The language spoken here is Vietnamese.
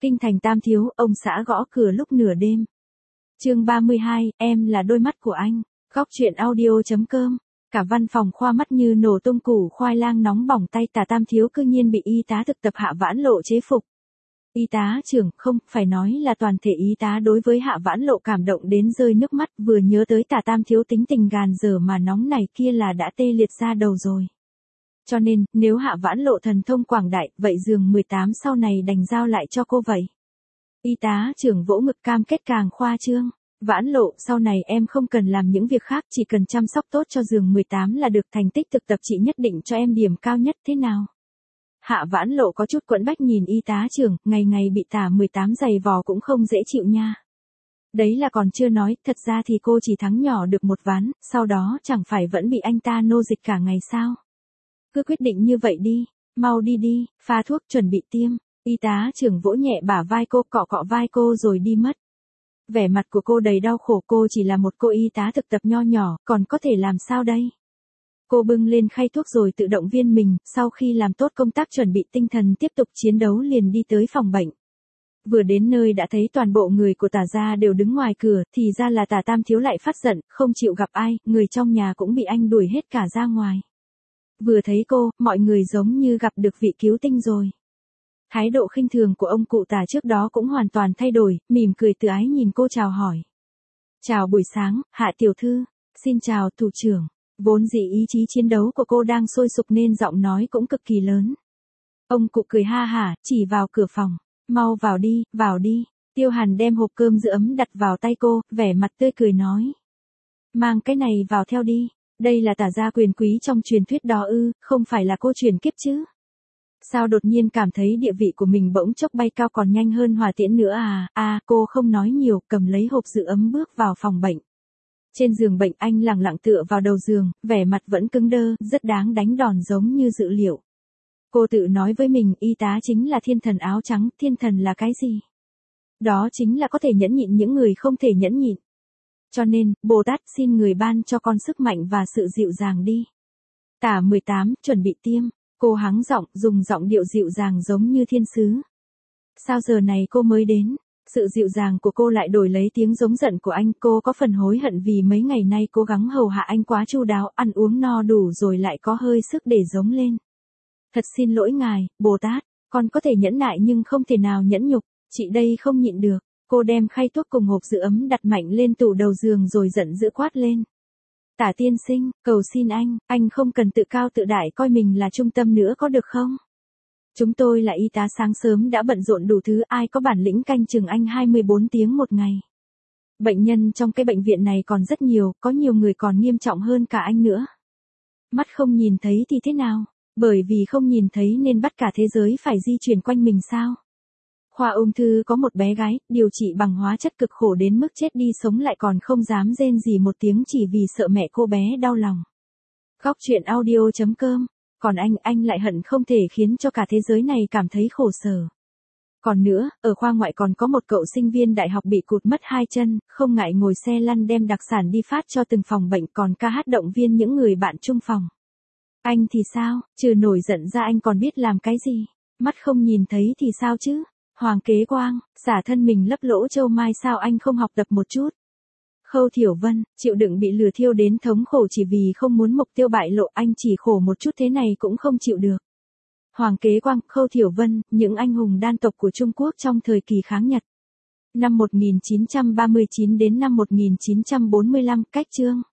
Kinh thành Tam Thiếu, ông xã gõ cửa lúc nửa đêm. Chương 32, em là đôi mắt của anh. Góc truyện audio.com. Cả văn phòng khoa mắt như nổ tung, củ khoai lang nóng bỏng tay Tả Tam Thiếu cư nhiên bị y tá thực tập Hạ Vãn Lộ chế phục. Y tá trưởng, không, phải nói là toàn thể y tá đối với Hạ Vãn Lộ cảm động đến rơi nước mắt, vừa nhớ tới Tả Tam Thiếu tính tình gàn dở mà nóng này kia là đã tê liệt ra đầu rồi. Cho nên, nếu Hạ Vãn Lộ thần thông quảng đại, vậy giường 18 sau này đành giao lại cho cô vậy. Y tá trưởng vỗ ngực cam kết càng khoa trương. Vãn Lộ, sau này em không cần làm những việc khác, chỉ cần chăm sóc tốt cho giường 18 là được, thành tích thực tập chị nhất định cho em điểm cao nhất, thế nào? Hạ Vãn Lộ có chút quẫn bách nhìn y tá trưởng, ngày ngày bị Tả 18 giày vò cũng không dễ chịu nha. Đấy là còn chưa nói, thật ra thì cô chỉ thắng nhỏ được một ván, sau đó chẳng phải vẫn bị anh ta nô dịch cả ngày sao? Cứ quyết định như vậy đi, mau đi đi, pha thuốc chuẩn bị tiêm. Y tá trưởng vỗ nhẹ bả vai cô, cọ cọ vai cô rồi đi mất. Vẻ mặt của cô đầy đau khổ, cô chỉ là một cô y tá thực tập nho nhỏ, còn có thể làm sao đây? Cô bưng lên khay thuốc rồi tự động viên mình, sau khi làm tốt công tác chuẩn bị tinh thần tiếp tục chiến đấu liền đi tới phòng bệnh. Vừa đến nơi đã thấy toàn bộ người của Tả gia đều đứng ngoài cửa, thì ra là Tả Tam Thiếu lại phát giận, không chịu gặp ai, người trong nhà cũng bị anh đuổi hết cả ra ngoài. Vừa thấy cô, mọi người giống như gặp được vị cứu tinh rồi. Thái độ khinh thường của ông cụ Tả trước đó cũng hoàn toàn thay đổi, mỉm cười từ ái nhìn cô chào hỏi. Chào buổi sáng, Hạ tiểu thư. Xin chào thủ trưởng. Vốn dĩ ý chí chiến đấu của cô đang sôi sục nên giọng nói cũng cực kỳ lớn. Ông cụ cười ha hả, chỉ vào cửa phòng. Mau vào đi, vào đi. Tiêu Hàn đem hộp cơm giữ ấm đặt vào tay cô, vẻ mặt tươi cười nói. Mang cái này vào theo đi. Đây là Tả gia quyền quý trong truyền thuyết đó ư, không phải là cô truyền kiếp chứ. Sao đột nhiên cảm thấy địa vị của mình bỗng chốc bay cao còn nhanh hơn hỏa tiễn nữa à? Cô không nói nhiều, cầm lấy hộp giữ ấm bước vào phòng bệnh. Trên giường bệnh anh lẳng lặng tựa vào đầu giường, vẻ mặt vẫn cứng đơ, rất đáng đánh đòn giống như dự liệu. Cô tự nói với mình, y tá chính là thiên thần áo trắng, thiên thần là cái gì? Đó chính là có thể nhẫn nhịn những người không thể nhẫn nhịn. Cho nên, Bồ Tát xin người ban cho con sức mạnh và sự dịu dàng đi. Tả 18, chuẩn bị tiêm. Cô hắng giọng, dùng giọng điệu dịu dàng giống như thiên sứ. Sao giờ này cô mới đến? Sự dịu dàng của cô lại đổi lấy tiếng giống giận của anh. Cô có phần hối hận vì mấy ngày nay cố gắng hầu hạ anh quá chu đáo, ăn uống no đủ rồi lại có hơi sức để giống lên. Thật xin lỗi ngài, Bồ Tát, con có thể nhẫn nại nhưng không thể nào nhẫn nhục, chị đây không nhịn được. Cô đem khay thuốc cùng hộp giữ ấm đặt mạnh lên tủ đầu giường rồi giận dữ quát lên. Tả tiên sinh, cầu xin anh không cần tự cao tự đại coi mình là trung tâm nữa có được không? Chúng tôi là y tá sáng sớm đã bận rộn đủ thứ, ai có bản lĩnh canh chừng anh 24 tiếng một ngày. Bệnh nhân trong cái bệnh viện này còn rất nhiều, có nhiều người còn nghiêm trọng hơn cả anh nữa. Mắt không nhìn thấy thì thế nào? Bởi vì không nhìn thấy nên bắt cả thế giới phải di chuyển quanh mình sao? Khoa ung thư có một bé gái, điều trị bằng hóa chất cực khổ đến mức chết đi sống lại còn không dám rên gì một tiếng chỉ vì sợ mẹ cô bé đau lòng. Góc truyện audio.com. Còn anh lại hận không thể khiến cho cả thế giới này cảm thấy khổ sở. Còn nữa, ở khoa ngoại còn có một cậu sinh viên đại học bị cụt mất 2 chân, không ngại ngồi xe lăn đem đặc sản đi phát cho từng phòng bệnh, còn ca hát động viên những người bạn chung phòng. Anh thì sao, trừ nổi giận ra anh còn biết làm cái gì? Mắt không nhìn thấy thì sao chứ? Hoàng Kế Quang, xả thân mình lấp lỗ châu mai sao anh không học tập một chút? Khâu Thiểu Vân, chịu đựng bị lừa thiêu đến thống khổ chỉ vì không muốn mục tiêu bại lộ, anh chỉ khổ một chút thế này cũng không chịu được. Hoàng Kế Quang, Khâu Thiểu Vân, những anh hùng đan tộc của Trung Quốc trong thời kỳ kháng Nhật. Năm 1939 đến năm 1945, cách chương.